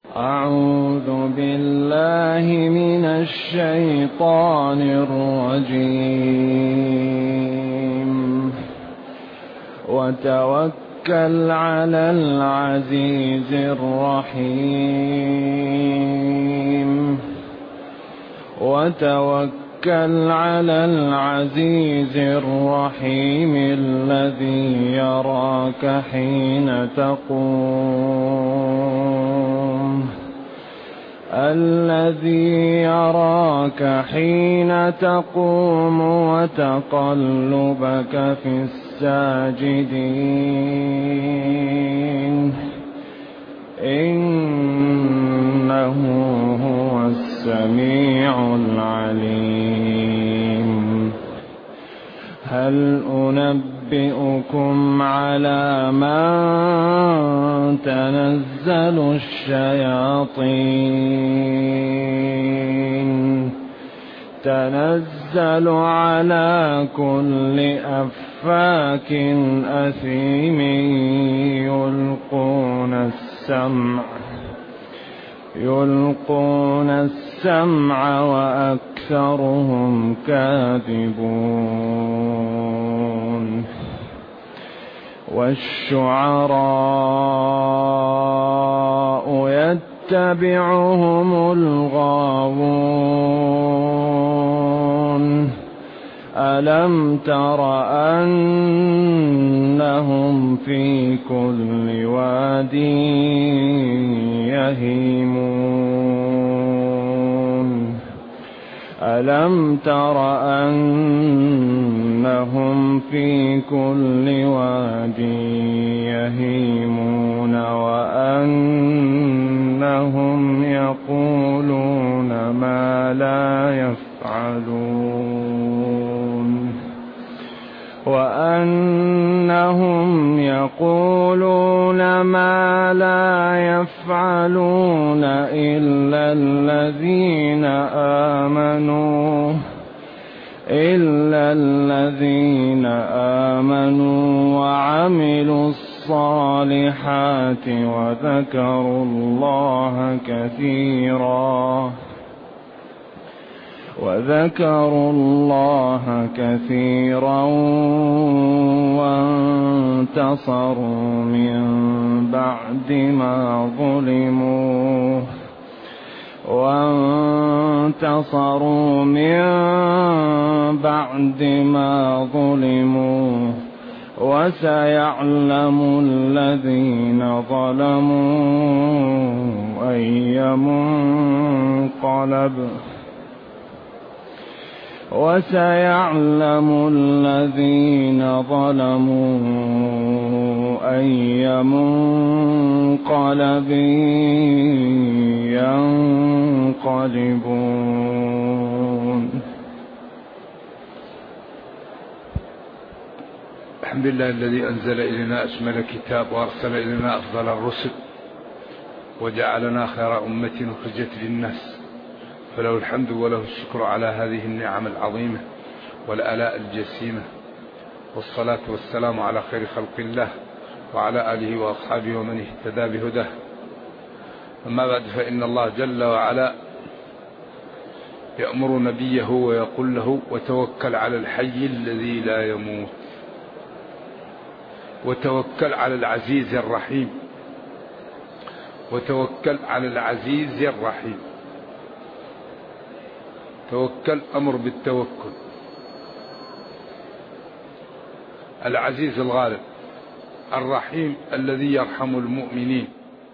أعوذ بالله من الشيطان الرجيم. وتوكل على العزيز الرحيم. وتوكل على العزيز الرحيم الذي يراك حين تقوم. الذي يراك حين تقوم وتقلبك في الساجدين إنه هو السميع العليم. هل أنبئكم على من تنزل الشياطين؟ تنزل على كل أفاك أثيم يلقون السمع وأكثرهم كاذبون. والشعراء يتبعهم الغاوون. ألم تر أنهم في كل واد يهيمون؟ ألم تر أنهم في كل واد يهيمون وأنهم يقولون ما لا يفعلون إلا الذين آمنوا وعملوا الصالحات وذكروا الله كثيرا وانتصروا من بعد ما ظلموا وسيعلم الذين ظلموا أي منقلب ينقلبون. الحمد لله الذي أنزل إلينا أشمل كتاب وأرسل إلينا أفضل الرسل وجعلنا خير أمة أخرجت للناس، فله الحمد وله الشكر على هذه النعم العظيمة والآلاء الجسيمة، والصلاة والسلام على خير خلق الله وعلى آله وأصحابه ومن اهتدى بهداه. أما بعد، فإن الله جل وعلا يأمر نبيه ويقول له: وتوكل على الحي الذي لا يموت، وتوكل على العزيز الرحيم، وتوكل على العزيز الرحيم. توكل أمر بالتوكل. العزيز الغالب، الرحيم الذي يرحم المؤمنين.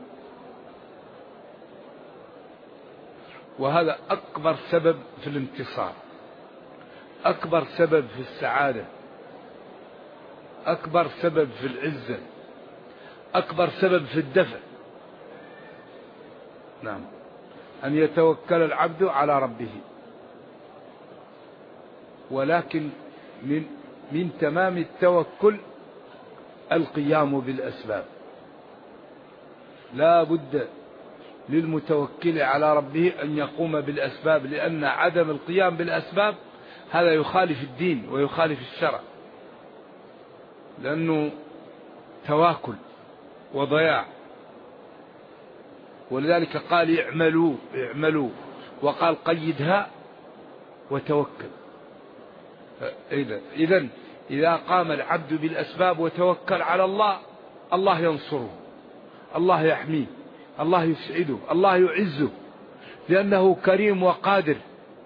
وهذا أكبر سبب في الانتصار، أكبر سبب في السعادة، أكبر سبب في العزة، أكبر سبب في الدفع. نعم، أن يتوكل العبد على ربه. ولكن من تمام التوكل القيام بالأسباب. لا بد للمتوكل على ربه أن يقوم بالأسباب، لأن عدم القيام بالأسباب هذا يخالف الدين ويخالف الشرع، لأنه تواكل وضياع. ولذلك قال اعملوا اعملوا، وقال قيدها وتوكل. إذا قام العبد بالأسباب وتوكل على الله، الله ينصره، الله يحميه، الله يسعده، الله يعزه، لأنه كريم وقادر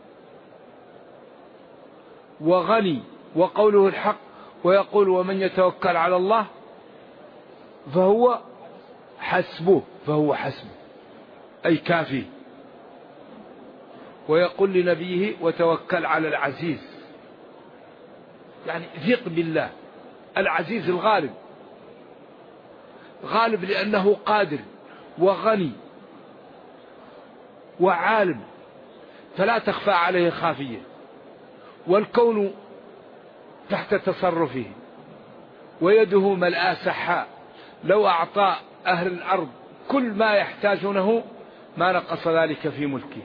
وغني، وقوله الحق، ويقول ومن يتوكل على الله فهو حسبه، أي كافيه. ويقول لنبيه وتوكل على العزيز، يعني ثق بالله. العزيز الغالب، غالب لأنه قادر وغني وعالم، فلا تخفى عليه خافية، والكون تحت تصرفه، ويده ملآ سحاء. لو أعطى أهل الأرض كل ما يحتاجونه ما نقص ذلك في ملكه.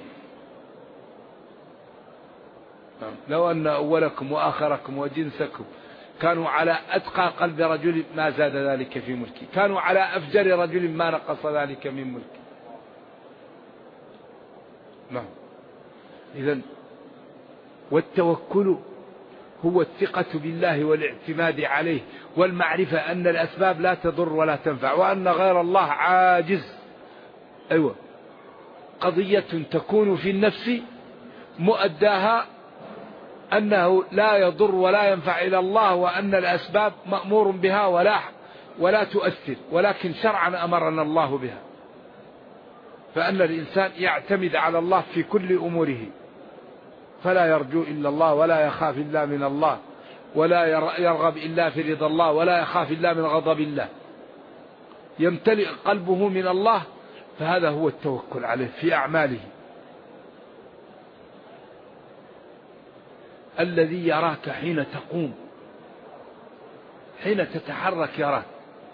لو أن أولكم وآخركم وجنسكم كانوا على أتقى قلب رجل ما زاد ذلك في ملكه، كانوا على أفجر رجل ما نقص ذلك من ملكه. نعم. إذن والتوكل هو الثقة بالله والاعتماد عليه، والمعرفة أن الأسباب لا تضر ولا تنفع، وأن غير الله عاجز. أيوة، قضية تكون في النفس مؤداها أنه لا يضر ولا ينفع إلى الله، وأن الأسباب مأمور بها ولا تؤثر، ولكن شرعا أمرنا الله بها. فأن الإنسان يعتمد على الله في كل أموره، فلا يرجو إلا الله، ولا يخاف إلا من الله، ولا يرغب إلا في رضا الله، ولا يخاف إلا من غضب الله، يمتلئ قلبه من الله. فهذا هو التوكل عليه في أعماله. الذي يراك حين تقوم، حين تتحرك يراك،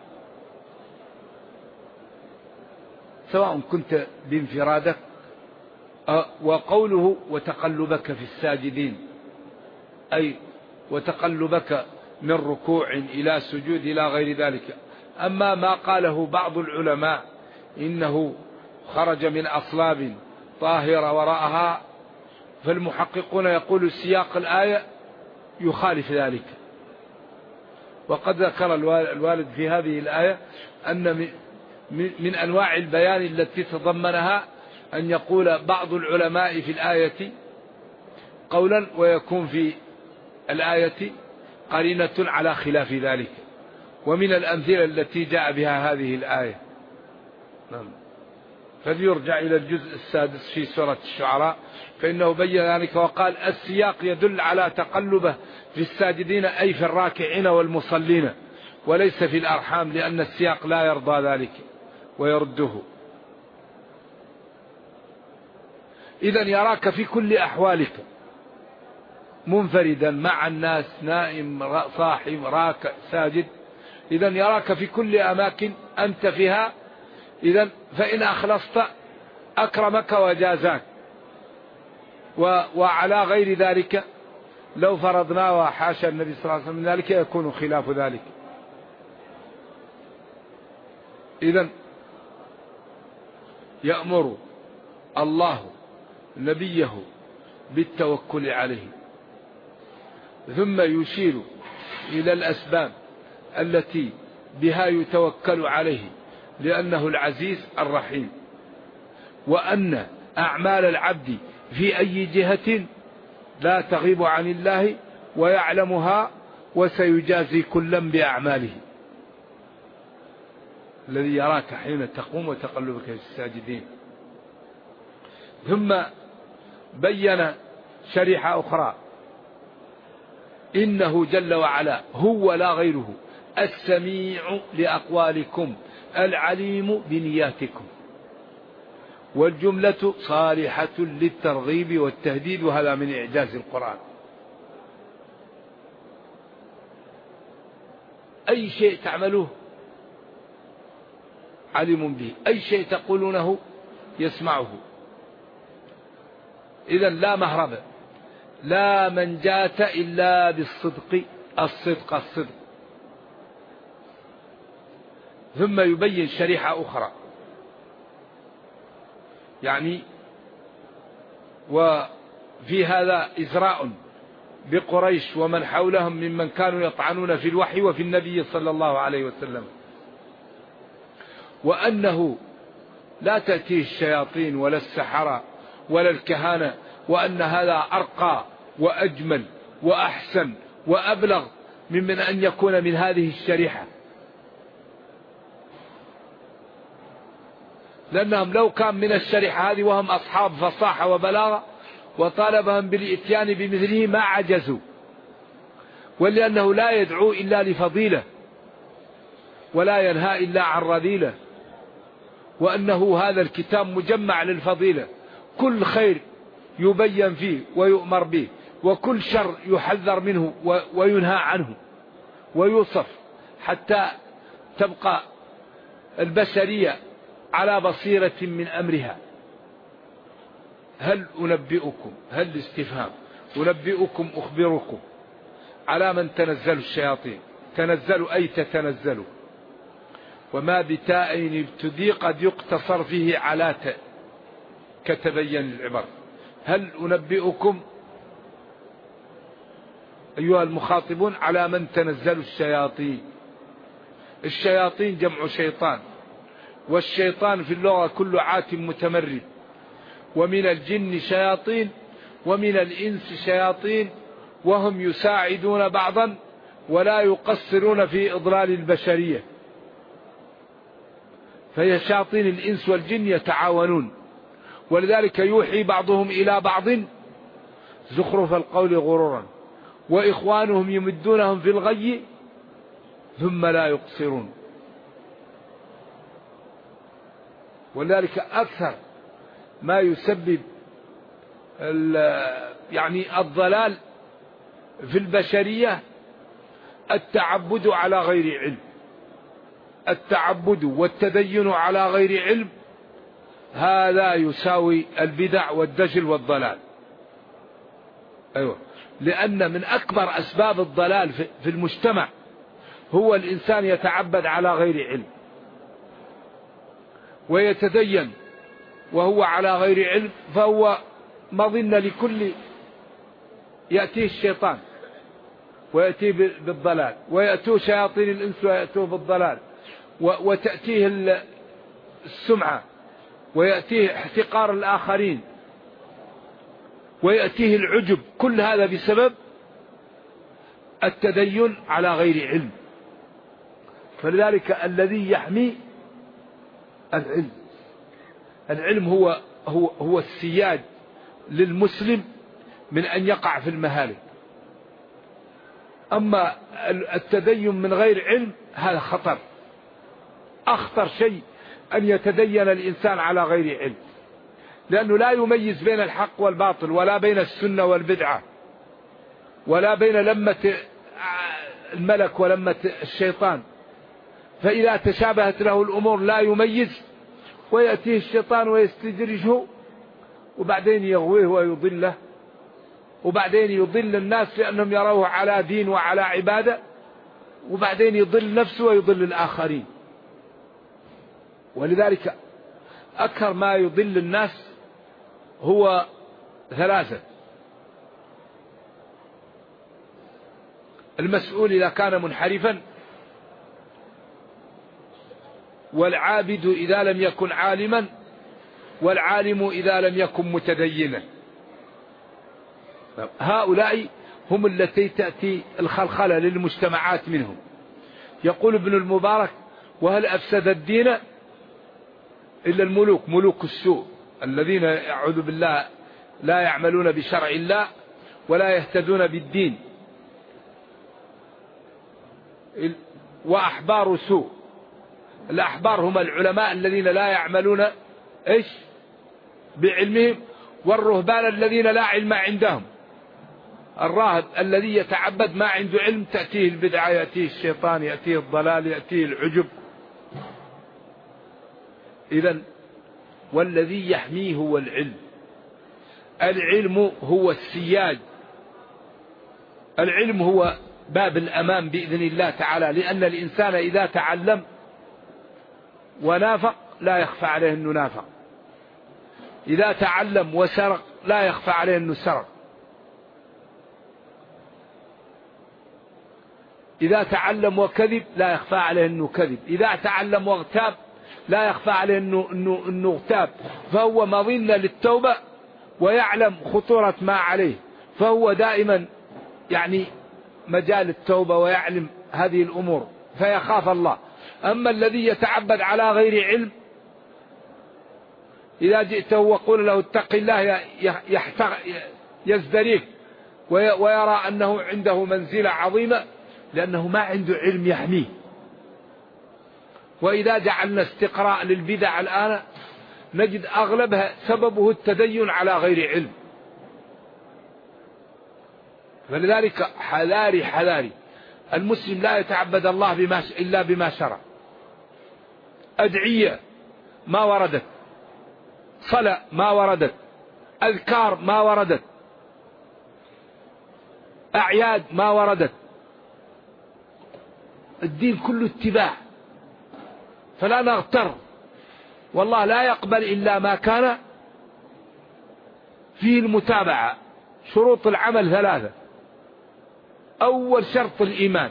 سواء كنت بانفرادك. وقوله وتقلبك في الساجدين، أي وتقلبك من ركوع إلى سجود إلى غير ذلك. أما ما قاله بعض العلماء إنه خرج من أصلاب طاهرة وراءها، فالمحققون يقول سياق الآية يخالف ذلك. وقد ذكر الوالد في هذه الآية أن من أنواع البيان التي تضمنها أن يقول بعض العلماء في الآية قولا ويكون في الآية قرينة على خلاف ذلك. ومن الأمثلة التي جاء بها هذه الآية، فليرجع إلى الجزء السادس في سورة الشعراء، فإنه بين ذلك وقال السياق يدل على تقلبه في الساجدين، أي في الراكعين والمصلين، وليس في الأرحام، لأن السياق لا يرضى ذلك ويرده. إذن يراك في كل أحوالك، منفردا مع الناس، نائم، صاحي، راكع، ساجد. إذن يراك في كل أماكن أنت فيها. إذن فإن أخلصت أكرمك وجازاك. وعلى غير ذلك لو فرضنا وحاشا النبي صلى الله عليه وسلم ذلك يكون خلاف ذلك. إذن يأمر الله نبيه بالتوكل عليه، ثم يشير إلى الأسباب التي بها يتوكل عليه، لأنه العزيز الرحيم، وأن أعمال العبد في أي جهة لا تغيب عن الله ويعلمها، وسيجازي كلا بأعماله. الذي يراك حين تقوم وتقلبك في الساجدين. ثم بين شريحة أخرى، إنه جل وعلا هو لا غيره السميع لأقوالكم العليم بنياتكم، والجملة صالحة للترغيب والتهديد، وهذا من إعجاز القرآن. أي شيء تعملوه عليم به، أي شيء تقولونه يسمعه. إذن لا مهرب، لا منجاة إلا بالصدق، الصدق. ثم يبين شريحة أخرى، يعني وفي هذا إزراء بقريش ومن حولهم ممن كانوا يطعنون في الوحي وفي النبي صلى الله عليه وسلم، وأنه لا تأتيه الشياطين ولا السحرة ولا الكهانة، وأن هذا أرقى وأجمل وأحسن وأبلغ ممن أن يكون من هذه الشريحة، لأنهم لو كان من الشريحة هذه وهم أصحاب فصاحة وبلاغة وطالبهم بالإتيان بمثله ما عجزوا، ولأنه لا يدعو إلا لفضيلة ولا ينهى إلا عن رذيلة، وأنه هذا الكتاب مجمع للفضيلة، كل خير يبين فيه ويؤمر به، وكل شر يحذر منه وينهى عنه ويوصف، حتى تبقى البشرية على بصيرة من أمرها. هل أنبئكم، هل استفهام، أنبئكم أخبركم على من تنزل الشياطين، تنزل أي تتنزل، وما بتاء ابتدي قد يقتصر فيه على تاء كتبين العبر. هل أنبئكم أيها المخاطبون على من تنزل الشياطين. الشياطين جمع شيطان، والشيطان في اللغة كل عات متمرد، ومن الجن شياطين ومن الإنس شياطين، وهم يساعدون بعضا ولا يقصرون في إضلال البشرية، فهي شياطين الإنس والجن يتعاونون، ولذلك يوحي بعضهم إلى بعض زخرف القول غرورا، وإخوانهم يمدونهم في الغي ثم لا يقصرون. ولذلك أكثر ما يسبب يعني الضلال في البشرية التعبد على غير علم، التعبد والتدين على غير علم، هذا يساوي البدع والدجل والضلال. أيوة، لأن من أكبر أسباب الضلال في المجتمع هو الإنسان يتعبد على غير علم ويتدين وهو على غير علم، فهو مظنة لكل، يأتيه الشيطان ويأتيه بالضلال، ويأتوه شياطين الإنس ويأتوه بالضلال، وتأتيه السمعة، ويأتيه احتقار الآخرين، ويأتيه العجب، كل هذا بسبب التدين على غير علم. فلذلك الذي يحمي العلم، العلم هو السياج للمسلم من أن يقع في المهالك. أما التدين من غير علم هذا خطر، أخطر شيء أن يتدين الإنسان على غير علم، لأنه لا يميز بين الحق والباطل، ولا بين السنة والبدعة، ولا بين لمة الملك ولمة الشيطان، فإذا تشابهت له الأمور لا يميز، ويأتيه الشيطان ويستدرجه، وبعدين يغويه ويضله، وبعدين يضل الناس لأنهم يروه على دين وعلى عبادة، وبعدين يضل نفسه ويضل الآخرين. ولذلك أكثر ما يضل الناس هو ثلاثة: المسؤول إذا كان منحرفا، والعابد إذا لم يكن عالما، والعالم إذا لم يكن متدينا. هؤلاء هم التي تأتي الخلخلة للمجتمعات منهم. يقول ابن المبارك: وهل أفسد الدين إلا الملوك، ملوك السوء الذين أعوذ بالله لا يعملون بشرع الله ولا يهتدون بالدين، وأحبار سوء. الأحبار هم العلماء الذين لا يعملون بعلمهم، والرهبان الذين لا علم عندهم. الراهب الذي يتعبد ما عنده علم، تأتيه البدعة، يأتيه الشيطان، يأتيه الضلال، يأتيه العجب. إذن والذي يحميه هو العلم. العلم هو السياج، العلم هو باب الأمان بإذن الله تعالى، لأن الإنسان إذا تعلم ونافق لا يخفى عليه أنه نافق، إذا تعلم وسرق لا يخفى عليه أنه سرق، إذا تعلم وكذب لا يخفى عليه أنه كذب، إذا تعلم واغتاب لا يخفى عليه أنه اغتاب، فهو مظنة للتوبة ويعلم خطورة ما عليه، فهو دائما يعني مجال التوبة ويعلم هذه الأمور فيخاف الله. أما الذي يتعبد على غير علم إذا جئته وقول له اتق الله يزدريك ويرى أنه عنده منزلة عظيمة لأنه ما عنده علم يحميه. وإذا جعلنا استقراء للبدع الآن نجد أغلبها سببه التدين على غير علم. فلذلك حذاري حذاري، المسلم لا يتعبد الله إلا بما شرع. أدعية ما وردت، صلاة ما وردت، أذكار ما وردت، أعياد ما وردت، الدين كله اتباع. فلا نغتر، والله لا يقبل إلا ما كان فيه المتابعة. شروط العمل ثلاثة: أول شرط الإيمان،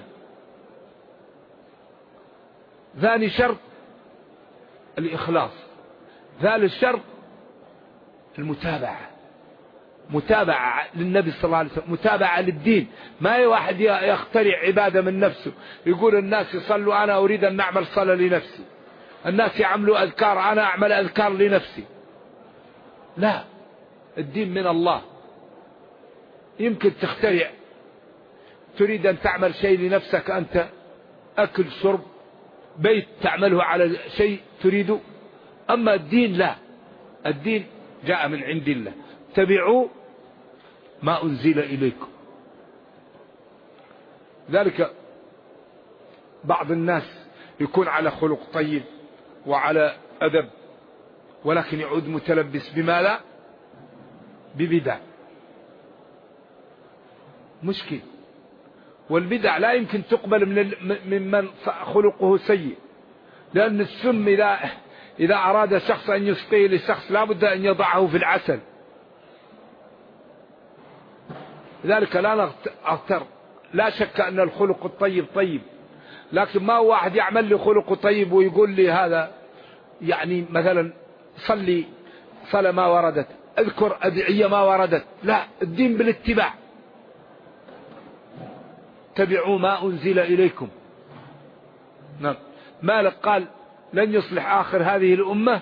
ثاني شرط الإخلاص، ثالث شرط المتابعة، متابعة للنبي صلى الله عليه وسلم، متابعة للدين. ما واحد يخترع عبادة من نفسه يقول الناس يصلوا أنا أريد أن نعمل صلاة لنفسي، الناس يعملوا أذكار أنا أعمل أذكار لنفسي. لا، الدين من الله. يمكن تخترع، تريد أن تعمل شيء لنفسك أنت، أكل شرب بيت تعمله على شيء تريده، أما الدين لا، الدين جاء من عند الله، اتبعوا ما أنزل إليكم. ذلك بعض الناس يكون على خلق طيب وعلى أدب ولكن يعود متلبس بما لا، ببدع، مشكل. والبدع لا يمكن تقبل ممن خلقه سيء، لأن السم إذا أراد شخص أن يسقيه لشخص لا بد أن يضعه في العسل. لذلك لا نغتر. لا شك أن الخلق الطيب طيب، لكن ما هو واحد يعمل لي خلق طيب ويقول لي هذا يعني مثلا صلي صلاة ما وردت، اذكر أدعية ما وردت. لا، الدين بالاتباع، اتبعوا ما أنزل إليكم. نعم. مالك قال لن يصلح آخر هذه الأمة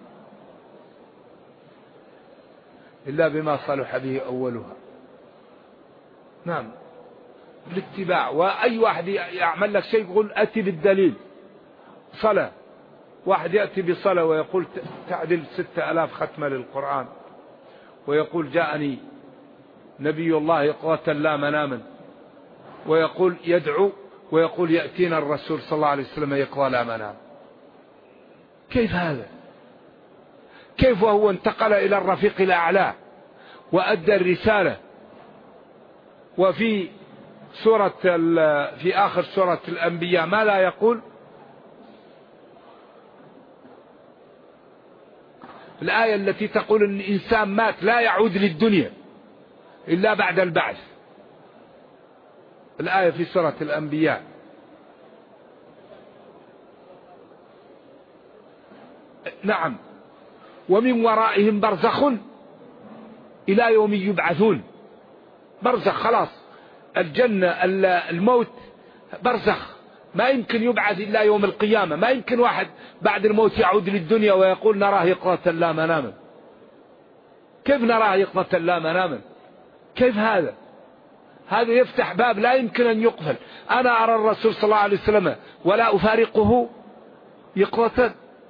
إلا بما صلح به أولها. نعم، بالاتباع. وأي واحد يعمل لك شيء يقول أتي بالدليل. صلاة، واحد يأتي بصلاة ويقول تعدل 6000 ختمة للقرآن، ويقول جاءني نبي الله يقظة لا مناما، ويقول يدعو ويقول يأتينا الرسول صلى الله عليه وسلم يقظة لا منام. كيف هذا؟ كيف وهو انتقل إلى الرفيق الأعلى وأدى الرسالة؟ وفي في آخر سورة الأنبياء ما لا يقول؟ الآية التي تقول أن الإنسان مات لا يعود للدنيا إلا بعد البعث، الآية في سورة الأنبياء. نعم. ومن ورائهم برزخ إلى يوم يبعثون. برزخ خلاص، الجنة الموت برزخ، ما يمكن يبعث إلا يوم القيامة. ما يمكن واحد بعد الموت يعود للدنيا ويقول نراه يقظة لا مناما. كيف نراه يقظة لا مناما؟ كيف هذا؟ هذا يفتح باب لا يمكن أن يقفل. أنا أرى الرسول صلى الله عليه وسلم ولا أفارقه يقظة،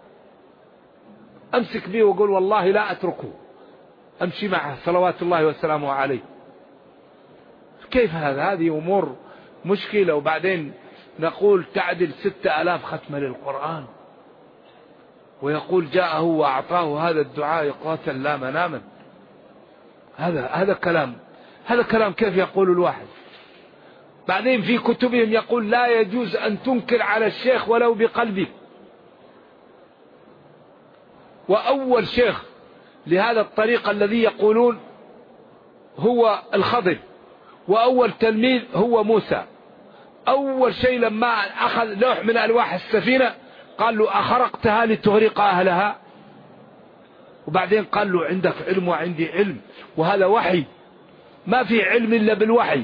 أمسك به وأقول والله لا أتركه، أمشي معه صلوات الله وسلامه عليه. كيف هذا؟ هذه أمور مشكلة. وبعدين نقول تعدل 6000 ختمة للقرآن، ويقول جاءه وأعطاه هذا الدعاء يقظة لا مناما. هذا كلام كيف يقول الواحد؟ بعدين في كتبهم يقول لا يجوز أن تنكر على الشيخ ولو بقلبك. وأول شيخ لهذا الطريق الذي يقولون هو الخضر، وأول تلميذ هو موسى. أول شيء لما أخذ لوح من ألواح السفينة قال له أخرقتها لتغرق أهلها؟ وبعدين قال له عندك علم وعندي علم، وهذا وحي، ما في علم إلا بالوحي.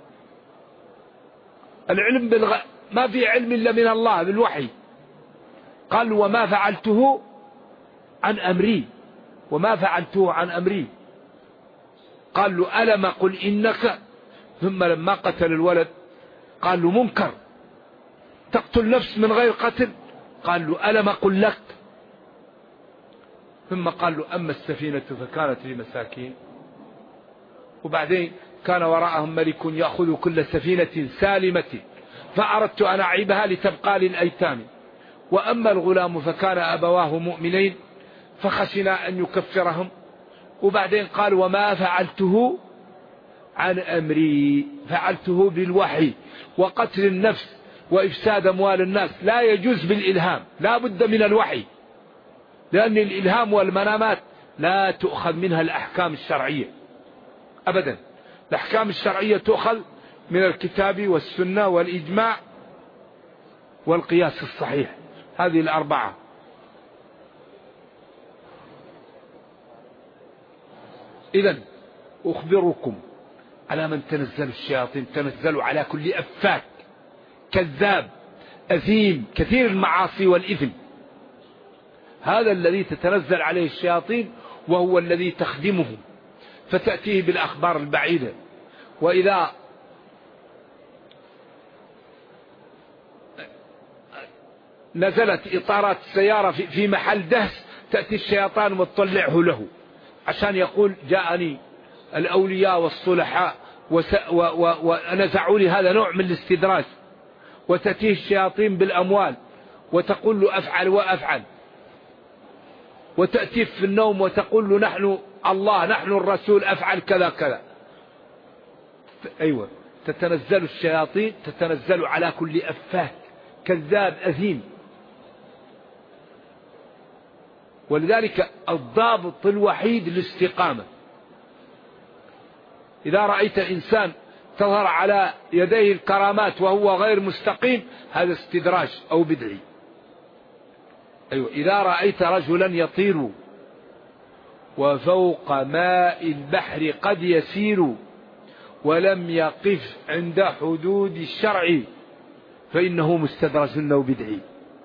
العلم ما في علم إلا من الله بالوحي. قال وما فعلته عن أمري، وما فعلته عن أمري. قال له ألم قل إنك، ثم لما قتل الولد قال له منكر تقتل نفس من غير قتل، قال له ألم قل لك. ثم قال له أما السفينة فكانت لمساكين، وبعدين كان وراءهم ملك يأخذ كل سفينة سالمة فأردت أن أعيبها لتبقى للأيتام، وأما الغلام فكان أبواه مؤمنين فخشنا أن يكفرهم. وبعدين قال وما فعلته عن أمري، فعلته بالوحي. وقتل النفس وإفساد أموال الناس لا يجوز بالإلهام، لا بد من الوحي، لأن الإلهام والمنامات لا تؤخذ منها الأحكام الشرعية أبدا. الأحكام الشرعية تؤخذ من الكتاب والسنة والإجماع والقياس الصحيح، هذه الأربعة. إذن أخبركم على من تنزل الشياطين، تنزل على كل أفاك كذاب أثيم كثير المعاصي والإثم، هذا الذي تتنزل عليه الشياطين، وهو الذي تخدمه فتأتيه بالأخبار البعيدة. وإذا نزلت إطارات السيارة في محل دهس تأتي الشيطان وتطلعه له عشان يقول جاءني الأولياء والصلحاء ونزعوا لي، هذا نوع من الاستدراج. وتأتيه الشياطين بالأموال وتقول له أفعل وأفعل، وتأتيه في النوم وتقول له نحن الله نحن الرسول أفعل كذا كذا. أيوة، تتنزل الشياطين تتنزل على كل أفاك كذاب أثيم. ولذلك الضابط الوحيد الاستقامة. إذا رأيت إنسان تظهر على يديه الكرامات وهو غير مستقيم، هذا استدراج أو بدعي. أيوة، إذا رأيت رجلا يطير وفوق ماء البحر قد يسير ولم يقف عند حدود الشرع فإنه مستدرج أو بدعي.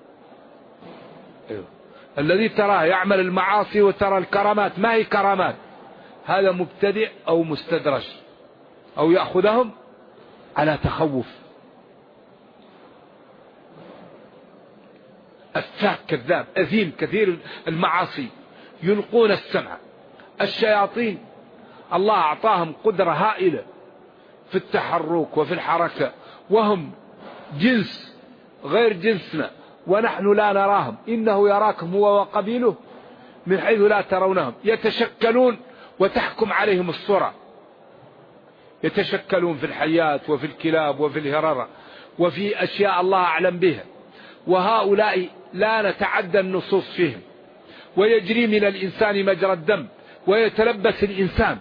أيوة. الذي تراه يعمل المعاصي وترى الكرامات ما هي كرامات، هذا مبتدع أو مستدرج، أو يأخذهم على تخوف. أفاك كذاب أثيم كثير المعاصي، يلقون السمع. الشياطين الله أعطاهم قدرة هائلة في التحرك وفي الحركة، وهم جنس غير جنسنا ونحن لا نراهم، إنه يراكم هو وقبيله من حيث لا ترونهم. يتشكلون وتحكم عليهم الصورة، يتشكلون في الحيات وفي الكلاب وفي الهررة وفي أشياء الله أعلم بها، وهؤلاء لا نتعدى النصوص فيهم. ويجري من الإنسان مجرى الدم ويتلبس الإنسان،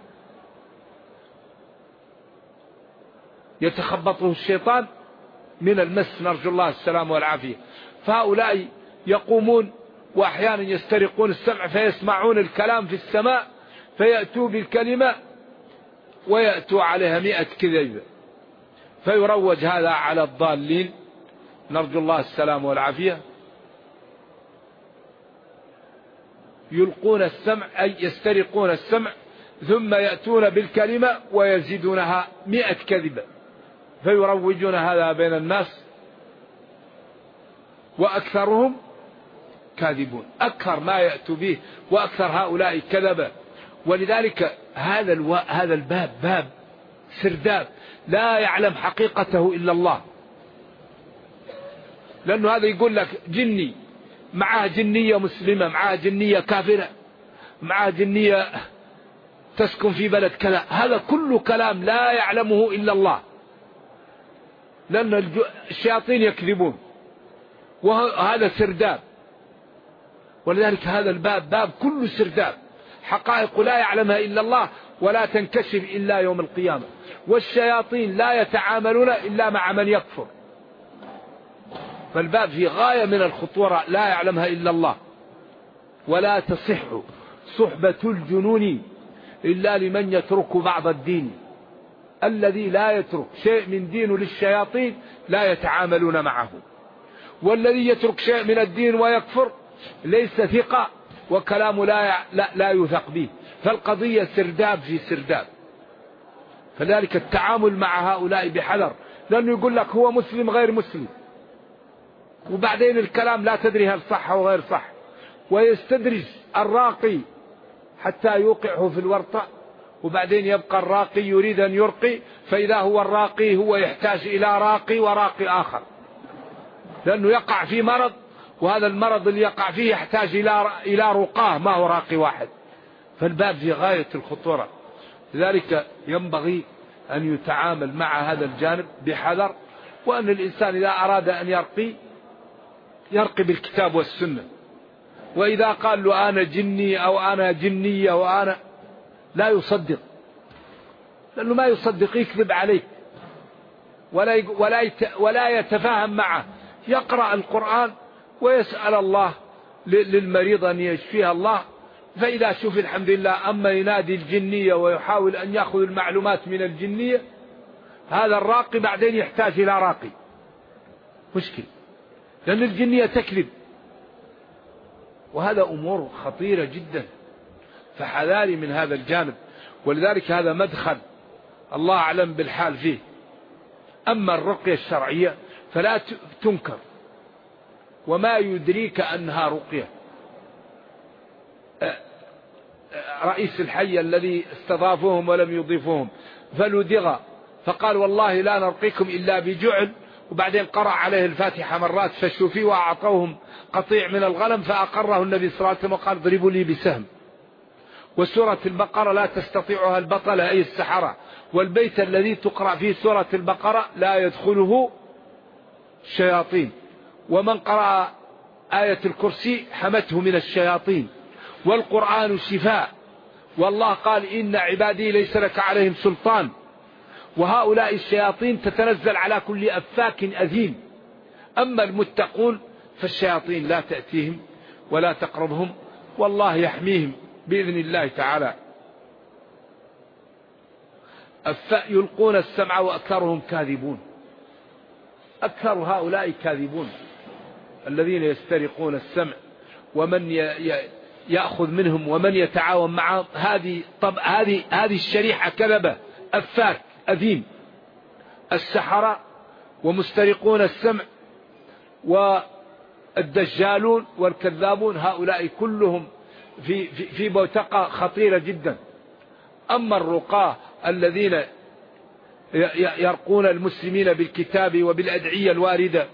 يتخبطه الشيطان من المس، نرجو الله السلام والعافية. فهؤلاء يقومون وأحيانا يسترقون السمع فيسمعون الكلام في السماء فيأتوا بالكلمة ويأتوا عليها 100 كذبة، فيروج هذا على الضالين، نرجو الله السلام والعافية. يلقون السمع أي يسترقون السمع ثم يأتون بالكلمة ويزيدونها 100 كذبة، فيروجون هذا بين الناس، وأكثرهم كاذبون، أكثر ما يأتوا به وأكثر هؤلاء كذبة. ولذلك هذا الباب باب سرداب لا يعلم حقيقته إلا الله، لأنه هذا يقول لك جني، معها جنية مسلمة، معها جنية كافرة، معها جنية تسكن في بلد كذا، هذا كله كلام لا يعلمه إلا الله، لأن الشياطين يكذبون، وهذا سرداب. ولذلك هذا الباب باب كله سرداب، حقائق لا يعلمها إلا الله ولا تنكشف إلا يوم القيامة. والشياطين لا يتعاملون إلا مع من يكفر. فالباب في غاية من الخطورة لا يعلمها إلا الله. ولا تصح صحبة الجنون إلا لمن يترك بعض الدين. الذي لا يترك شيء من دينه للشياطين لا يتعاملون معه، والذي يترك شيء من الدين ويكفر ليس ثقة وكلامه لا يثق به. فالقضية سرداب في سرداب. فذلك التعامل مع هؤلاء بحذر، لأنه يقول لك هو مسلم غير مسلم، وبعدين الكلام لا تدري هل صح أو غير صح، ويستدرج الراقي حتى يوقعه في الورطة، وبعدين يبقى الراقي يريد أن يرقي، فإذا هو الراقي هو يحتاج إلى راقي وراقي آخر، لأنه يقع في مرض، وهذا المرض اللي يقع فيه يحتاج إلى رقاه، ما هو راقي واحد. فالباب في غاية الخطورة. لذلك ينبغي أن يتعامل مع هذا الجانب بحذر، وأن الإنسان إذا أراد أن يرقي بالكتاب والسنة. وإذا قال له أنا جني أو أنا جنية وأنا لا يصدق، لأنه ما يصدق، يكذب عليك ولا يتفاهم معه. يقرأ القرآن ويسأل الله للمريض أن يشفيها الله، فإذا شوف الحمد لله. أما ينادي الجنية ويحاول أن يأخذ المعلومات من الجنية، هذا الراقي بعدين يحتاج إلى راقي، مشكل، لأن الجنية تكذب. وهذا أمور خطيرة جدا، فحذاري من هذا الجانب. ولذلك هذا مدخل الله أعلم بالحال فيه. أما الرقية الشرعية فلا تنكر، وما يدريك أنها رقية. رئيس الحي الذي استضافوهم ولم يضيفوهم فلدغ، فقال والله لا نرقيكم إلا بجعل، وبعدين قرأ عليه الفاتحة مرات فشفي، وأعطوهم قطيع من الغنم فأقره النبي صلى الله عليه وسلم وقال اضربوا لي بسهم. وسورة البقرة لا تستطيعها البطلة أي السحرة، والبيت الذي تقرأ فيه سورة البقرة لا يدخله الشياطين، ومن قرأ آية الكرسي حمته من الشياطين. والقرآن شفاء، والله قال إن عبادي ليس لك عليهم سلطان. وهؤلاء الشياطين تتنزل على كل أفاك أثيم. أما المتقون فالشياطين لا تأتيهم ولا تقربهم، والله يحميهم بإذن الله تعالى. يلقون السمع وأكثرهم كاذبون. أكثر هؤلاء كاذبون، الذين يسترقون السمع، ومن يأخذ منهم ومن يتعاون معهم. هذه الشريحة كذبة، أفاك أثيم. السحرة ومسترقون السمع والدجالون والكذابون، هؤلاء كلهم في بوتقة خطيرة جدا. أما الرقاة الذين يرقون المسلمين بالكتاب وبالأدعية الواردة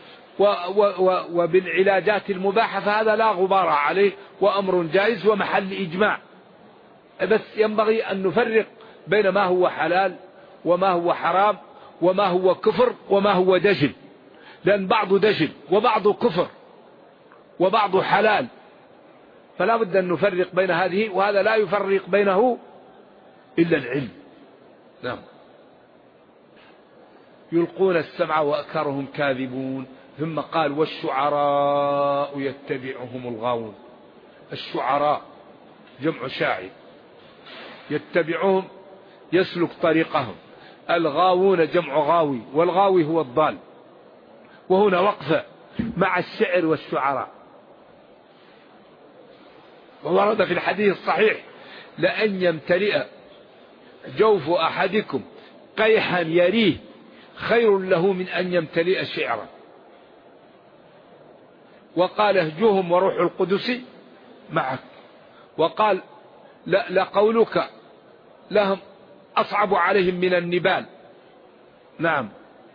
وبالعلاجات المباحة، فهذا لا غبار عليه وأمر جائز ومحل إجماع. بس ينبغي أن نفرق بين ما هو حلال وما هو حرام وما هو كفر وما هو دجل، لأن بعض دجل وبعض كفر وبعض حلال، فلا بد أن نفرق بين هذه وهذا، لا يفرق بينه إلا العلم. نعم. يلقون السمع وأكثرهم كاذبون. ثم قال والشعراء يتبعهم الغاوون. الشعراء جمع شاعر، يتبعهم يسلك طريقهم. الغاوون جمع غاوي، والغاوي هو الضال. وهنا وقفة مع الشعر والشعراء. وورد في الحديث الصحيح لأن يمتلئ جوف أحدكم قيحا يريه خير له من أن يمتلئ شعرا. وقال اهجوهم وروح القدس معك. وقال لقولك لهم أصعب عليهم من النبال. نعم.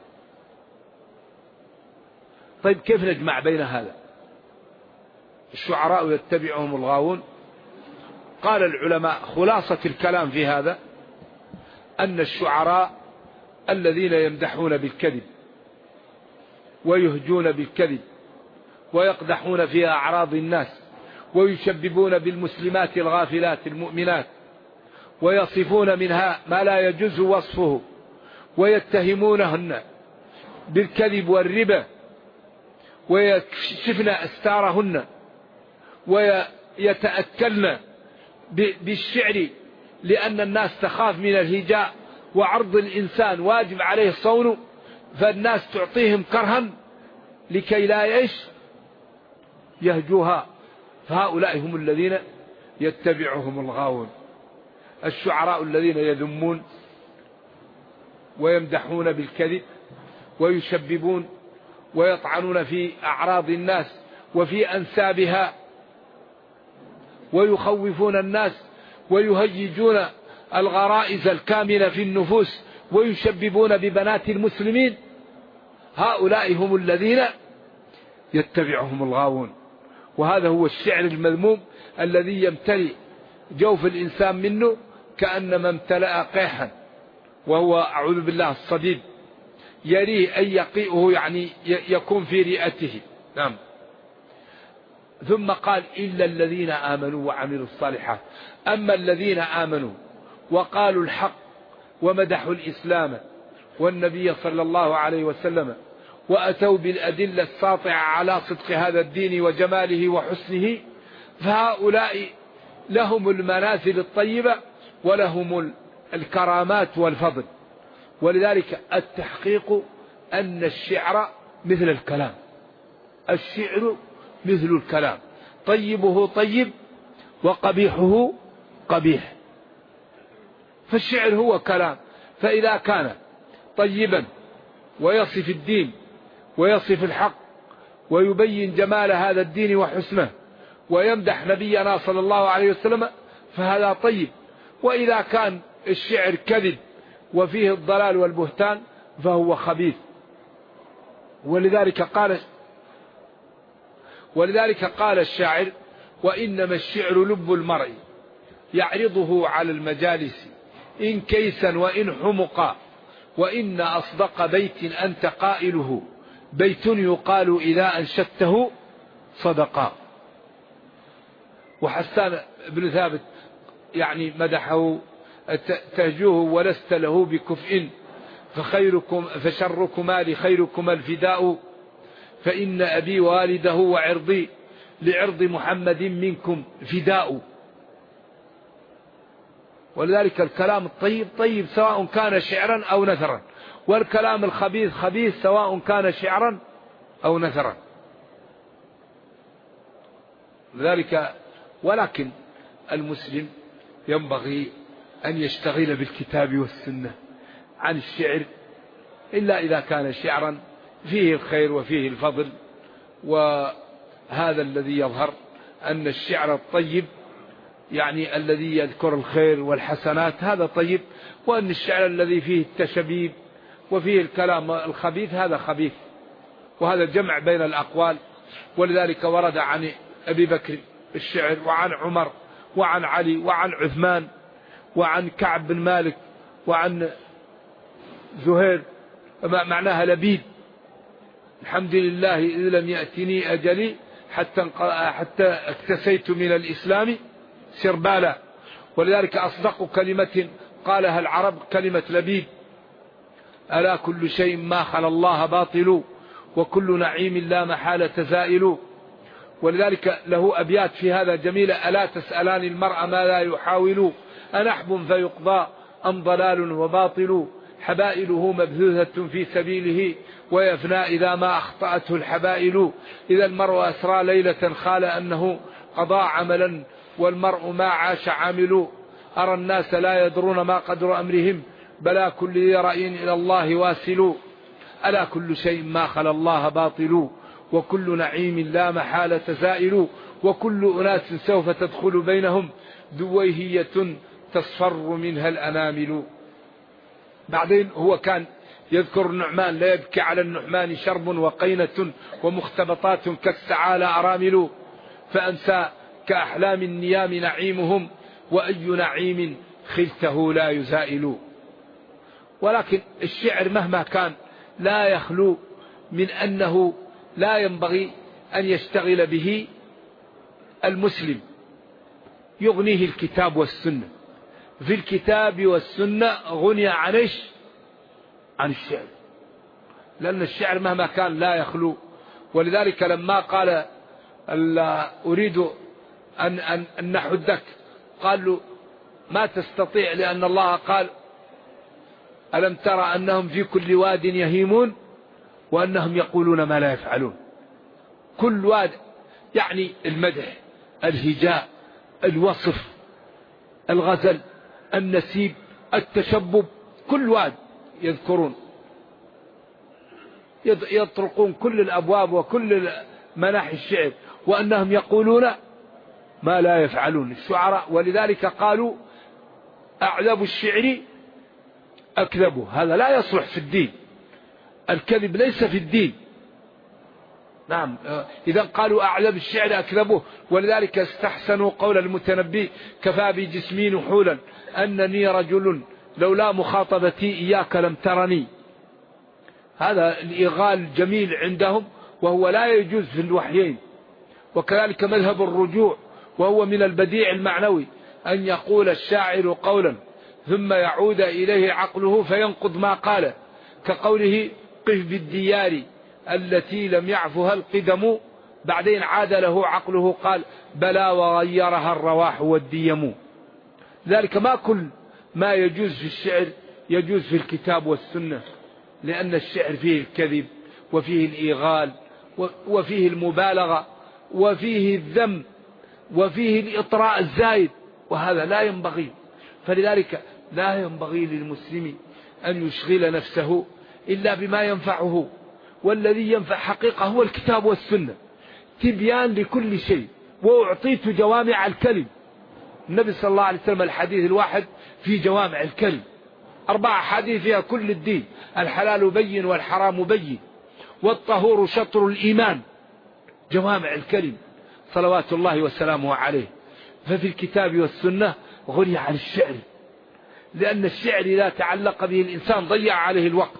طيب كيف نجمع بين هذا؟ الشعراء يتبعهم الغاوون. قال العلماء خلاصة الكلام في هذا أن الشعراء الذين يمدحون بالكذب ويهجون بالكذب ويقدحون فيها أعراض الناس ويشببون بالمسلمات الغافلات المؤمنات ويصفون منها ما لا يجوز وصفه، ويتهمونهن بالكذب والربا، ويكشفن أستارهن، ويتأكلن بالشعر، لأن الناس تخاف من الهجاء، وعرض الإنسان واجب عليه الصون، فالناس تعطيهم كرها لكي لا يهجوها. فهؤلاء هم الذين يتبعهم الغاوون، الشعراء الذين يذمون ويمدحون بالكذب ويشببون ويطعنون في أعراض الناس وفي أنسابها، ويخوفون الناس ويهيجون الغرائز الكامنة في النفوس، ويشببون ببنات المسلمين. هؤلاء هم الذين يتبعهم الغاوون. وهذا هو الشعر المذموم الذي يمتلئ جوف الإنسان منه كأنما امتلأ قيحا، وهو أعوذ بالله الصديد يريه أن يقيئه، يعني يكون في رئته. نعم. ثم قال إلا الذين آمنوا وعملوا الصالحات. أما الذين آمنوا وقالوا الحق ومدحوا الإسلام والنبي صلى الله عليه وسلم وأتوا بالأدلة الساطعة على صدق هذا الدين وجماله وحسنه، فهؤلاء لهم المنازل الطيبة ولهم الكرامات والفضل. ولذلك التحقيق أن الشعر مثل الكلام، الشعر مثل الكلام، طيبه طيب وقبيحه قبيح. فالشعر هو كلام، فإذا كان طيبا ويصف الدين ويصف الحق ويبين جمال هذا الدين وحسنه ويمدح نبينا صلى الله عليه وسلم فهذا طيب. وإذا كان الشعر كذب وفيه الضلال والبهتان فهو خبيث. ولذلك قال الشاعر: وإنما الشعر لب المرء يعرضه على المجالس إن كيسا وإن حمقا، وإن أصدق بيت أنت قائله بيت يقال إذا أنشدته صدقا. وحسان بن ثابت يعني مدحه: تهجوه ولست له بكفء، فشركما لخيركما الفداء، فإن أبي والده وعرضي لعرض محمد منكم فداء. ولذلك الكلام الطيب طيب سواء كان شعرا أو نثرا، والكلام الخبيث خبيث سواء كان شعرا أو نثرا. ولكن المسلم ينبغي أن يشتغل بالكتاب والسنة عن الشعر، إلا إذا كان شعرا فيه الخير وفيه الفضل. وهذا الذي يظهر أن الشعر الطيب يعني الذي يذكر الخير والحسنات هذا طيب، وأن الشعر الذي فيه التشبيب وفيه الكلام الخبيث هذا خبيث. وهذا جمع بين الأقوال. ولذلك ورد عن أبي بكر الشعر، وعن عمر، وعن علي، وعن عثمان، وعن كعب بن مالك، وعن زهير، معناها لبيد: الحمد لله إذ لم يأتني أجلي حتى اكتسيت من الإسلام سربالا. ولذلك أصدق كلمة قالها العرب كلمة لبيد: ألا كل شيء ما خلا الله باطل، وكل نعيم لا محالة زائل. ولذلك له أبيات في هذا جميلة: ألا تسألان المرء ما لا يحاول، أنحب فيقضى أم ضلال وباطل، حبائله مبثوثة في سبيله ويفنى إذا ما أخطأته الحبائل. إذا المرء أسرى ليلة خال أنه قضى عملا، والمرء ما عاش عامل. أرى الناس لا يدرون ما قدر أمرهم، بلا كل ذي رأي إلى الله واسل. ألا كل شيء ما خلا الله باطل، وكل نعيم لا محالة زائل، وكل أناس سوف تدخل بينهم دويهية تصفر منها الأنامل. بعدين هو كان يذكر النعمان: لا يبكي على النعمان شرب وقينة، ومختبطات كالسعالى أرامل، فأنسى كأحلام النيام نعيمهم، وأي نعيم خلته لا يزائل. ولكن الشعر مهما كان لا يخلو من أنه لا ينبغي أن يشتغل به المسلم يغنيه الكتاب والسنة. في الكتاب والسنة غني عن الشعر، لأن الشعر مهما كان لا يخلو. ولذلك لما قال أريد أن نحدك، قال له ما تستطيع، لأن الله قال ألم ترى أنهم في كل واد يهيمون وأنهم يقولون ما لا يفعلون. كل واد يعني المدح، الهجاء، الوصف، الغزل، النسيب، التشبب، كل واد يذكرون، يطرقون كل الأبواب وكل مناحي الشعر، وأنهم يقولون ما لا يفعلون الشعراء. ولذلك قالوا أعذب الشعر أكذبه. هذا لا يصلح في الدين، الكذب ليس في الدين. نعم، إذا قالوا أعذب الشعر أكذبه. ولذلك استحسنوا قول المتنبي كفى بجسمي نحولا أنني رجل لولا مخاطبتي إياك لم ترني. هذا الإغال جميل عندهم، وهو لا يجوز في الوحيين. وكذلك مذهب الرجوع، وهو من البديع المعنوي أن يقول الشاعر قولا ثم يعود إليه عقله فينقض ما قال، كقوله قف بالديار التي لم يعفها القدم، بعدين عاد له عقله قال بلى وغيرها الرواح والديم. ذلك ما كل ما يجوز في الشعر يجوز في الكتاب والسنة، لأن الشعر فيه الكذب وفيه الإيغال وفيه المبالغة وفيه الذم وفيه الإطراء الزايد، وهذا لا ينبغي. فلذلك لا ينبغي للمسلم أن يشغل نفسه إلا بما ينفعه، والذي ينفع حقيقة هو الكتاب والسنة، تبيان لكل شيء. وأعطيت جوامع الكلم. النبي صلى الله عليه وسلم الحديث الواحد في جوامع الكلم، 4 أحاديث فيها كل الدين: الحلال بين والحرام بين والطهور شطر الإيمان. جوامع الكلم صلوات الله وسلامه عليه. ففي الكتاب والسنة غني عن الشعر، لأن الشعر إذا تعلق به الإنسان ضيع عليه الوقت،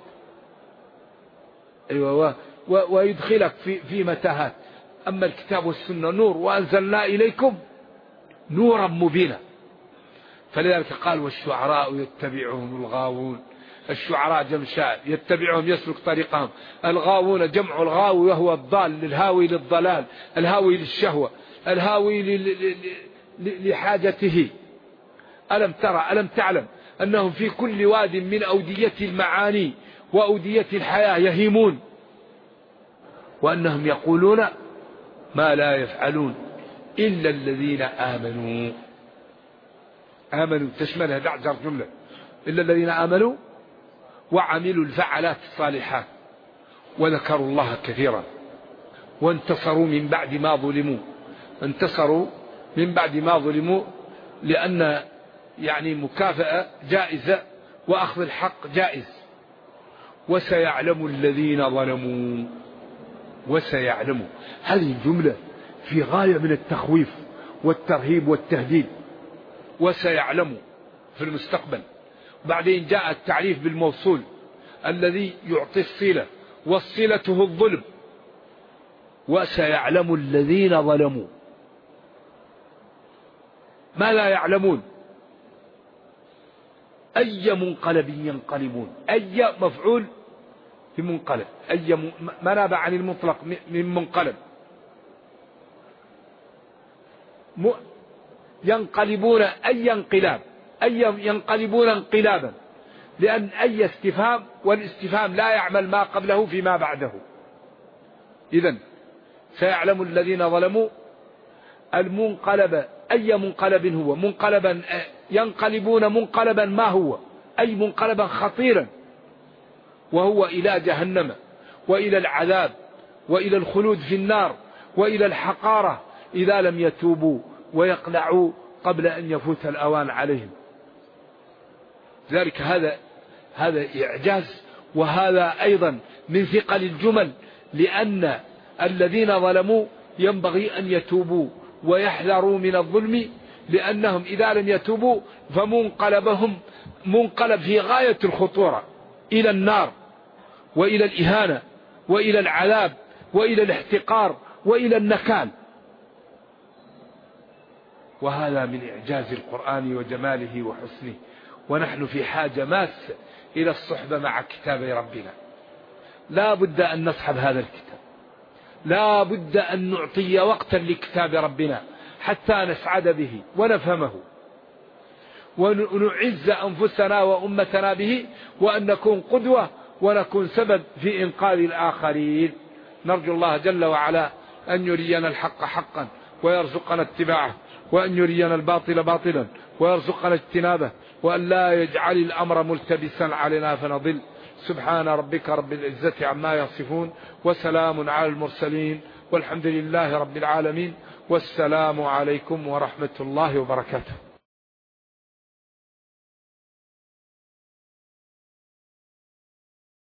أيوة، ويدخلك في متاهات. أما الكتاب والسنة نور، وأنزلنا إليكم نورا مبينا. فلذلك قال والشعراء يتبعهم الغاوون. الشعراء جمع شاعر، يتبعهم يسلك طريقهم. الغاوون جمع الغاوي، وهو الضال، للهاوي للضلال، الهاوي للشهوة، الهاوي لحاجته. ألم ترى ألم تعلم أنهم في كل واد من أودية المعاني وأودية الحياة يهيمون، وأنهم يقولون ما لا يفعلون إلا الذين آمنوا. آمنوا تشملها دعجر جملة، إلا الذين آمنوا وعملوا الفعلات الصالحات وذكروا الله كثيرا وانتصروا من بعد ما ظلموا. انتصروا من بعد ما ظلموا، لأن يعني مكافأة جائزة وأخذ الحق جائز. وسيعلم الذين ظلموا. وسيعلموا، هذه الجملة في غاية من التخويف والترهيب والتهديد. وسيعلموا في المستقبل. بعدين جاء التعريف بالموصول الذي يعطي الصلة، والصلة الظلم. وسيعلم الذين ظلموا ما لا يعلمون أي منقلب ينقلبون. أي مفعول في منقلب، أي مناب عن المطلق من منقلب. ينقلبون أي انقلاب، أي ينقلبون انقلابا، لأن أي استفهام، والاستفهام لا يعمل ما قبله فيما بعده. إذن سيعلم الذين ظلموا المنقلب. أي منقلب هو؟ منقلبا ينقلبون منقلبا ما هو؟ أي منقلبا خطيرا، وهو إلى جهنم وإلى العذاب وإلى الخلود في النار وإلى الحقارة إذا لم يتوبوا ويقلعوا قبل أن يفوت الأوان عليهم. ذلك هذا إعجاز، وهذا أيضا من ثقل الجمل، لأن الذين ظلموا ينبغي أن يتوبوا ويحذروا من الظلم، لأنهم إذا لم يتوبوا فمنقلبهم منقلب في غاية الخطورة إلى النار وإلى الإهانة وإلى العذاب وإلى الاحتقار وإلى النكال. وهذا من إعجاز القرآن وجماله وحسنه. ونحن في حاجة ماسة إلى الصحبة مع كتاب ربنا. لا بد أن نصحب هذا الكتاب، لا بد أن نعطي وقتا لكتاب ربنا حتى نسعد به ونفهمه ونعز أنفسنا وأمتنا به، وأن نكون قدوة ونكون سبب في إنقاذ الآخرين. نرجو الله جل وعلا أن يرينا الحق حقا ويرزقنا اتباعه، وأن يرينا الباطل باطلا ويرزقنا اجتنابه، وأن لا يجعل الأمر ملتبسا علينا فنضل. سبحان ربك رب العزة عما يصفون، وسلام على المرسلين، والحمد لله رب العالمين، والسلام عليكم ورحمة الله وبركاته.